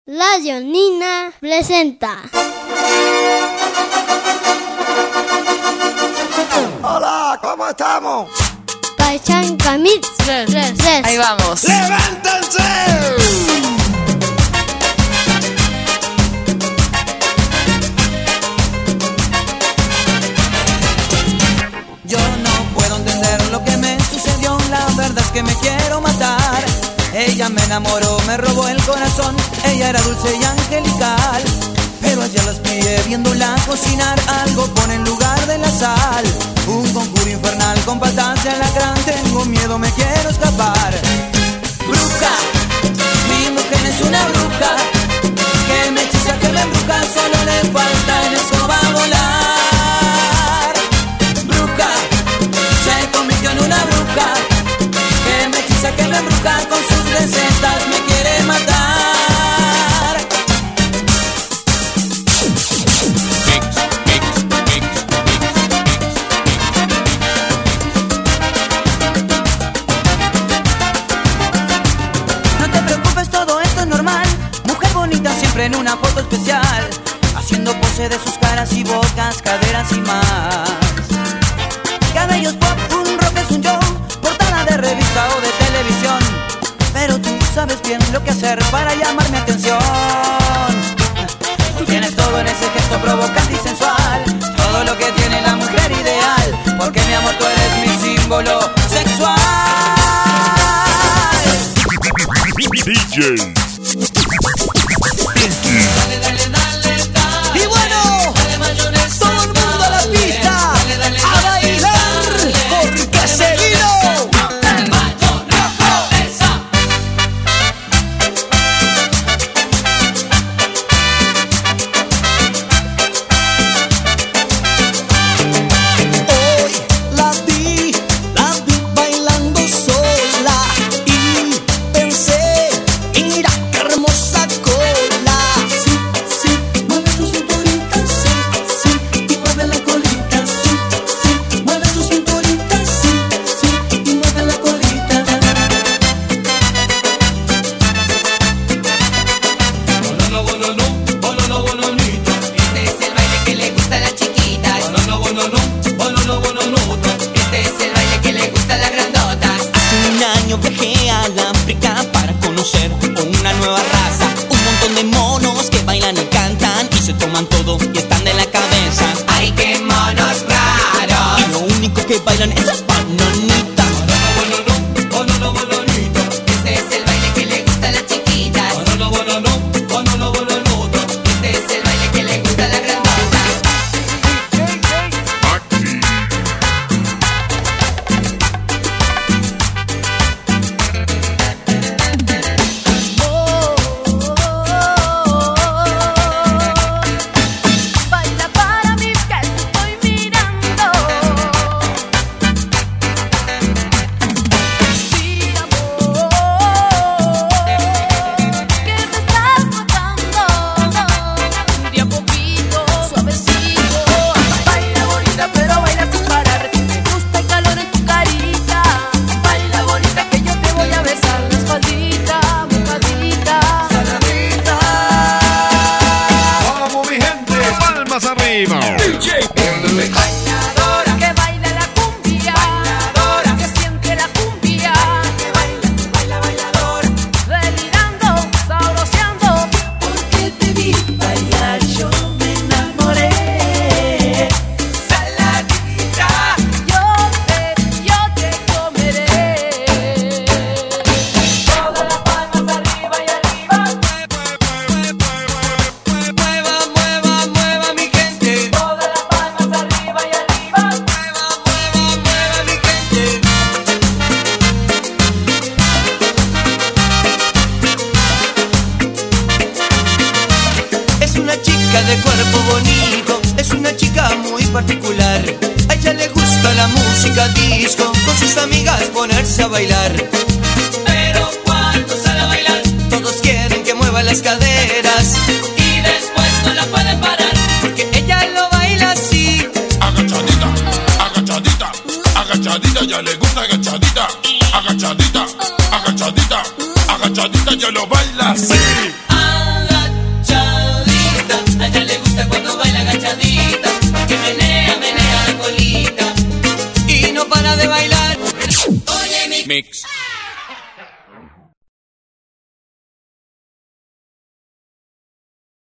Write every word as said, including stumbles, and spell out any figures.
Radio Nina presenta. Hola, ¿cómo estamos? Pachanca Mix. Tres, tres, tres. Ahí vamos. ¡Levántense! Yo no puedo entender lo que me sucedió, la verdad es que me quiero matar. Ella me enamoró, me robó el corazón, ella era dulce y angelical. Pero ayer la espié viéndola cocinar, algo pone en lugar de la sal. Un conjuro infernal con patas de alacrán, tengo miedo, me quiero escapar. Bruja, mi mujer es una bruja, que me hechiza, que me embruja, solo le falta en escoba volar. Bruja, se convirtió en una bruja, que me hechiza, que me embruja, con sus recetas me quiere matar. No te preocupes, todo esto es normal. Mujer bonita siempre en una foto especial, haciendo pose de sus caras y bocas, caderas y más. Cabellos pop, un rock es un show, portada de revista o de televisión. Pero tú sabes bien lo que hacer para llamar mi atención. Tú tienes todo en ese gesto provocante y sensual, todo lo que tiene la mujer ideal, porque mi amor tú eres mi símbolo sexual. D J Dale, dale, dale, dale. Y bueno, dale, mayonesa, todo el mundo a la pista, dale, dale, dale, a bailar, dale, porque se vino. Hoy la vi, la vi bailando sola y pensé, mira qué hermosa cola. Sí, sí, mueve su cinturita, sí, sí, y mueve la colita, sí, sí, mueve su cinturita, sí, sí, y mueve la colita. Bonolo, bonolo, bonolo, bononito. Este es el baile que le gusta a las chiquitas. Bonolo, bonolo, bonolo, bononito. Este es el baile que le gusta a las grandotas. Hace un año viajé a la África para conocer una nueva raza. Un montón de monos que bailan y cantan y se toman todo y están de la cabeza. ¡Ay, qué monos raros! Y lo único que bailan es el bananita. Bonolo, bonolo, bononito. Este es el baile que le gusta a las chiquitas. Bonolo, bonolo, bonolo, bononito. Este es el baile que le gusta a las grandotas. Baila para mí que te estoy mirando. Sí, amor, que me estás matando. De a poquito, suavecito. Baila bonita, pero baila sin parar. Me gusta el calor en tu carita. Baila bonita que yo te voy a besar la espaldita, mojadita. Vamos mi gente, palmas arriba. Bailadora, que baila la cumbia. Bailadora, que siente la cumbia. Que baila, baila, bailadora. Delirando, sabroseando. Porque te vi bailar, yo me enamoré. Saladita, yo te, yo te comeré. Todas las palmas arriba y arriba. Mueva, mueva, mueva mi gente. Todas las palmas arriba y arriba. Mueva, mueva, mueva mi gente. Es una chica de cuerpo bonito, es una chica muy particular. A ella le gusta la música disco, con sus amigas ponerse a bailar. Pero cuando sale a bailar Todos quieren que mueva las caderas, y después no la pueden parar. porque ella lo baila así. Agachadita, agachadita, agachadita, ya le gusta agachadita. Agachadita, agachadita, agachadita, ya lo baila así. Agachadita, agachadita, que menea, menea la colita. Y no para de bailar. Oye, mi Mix.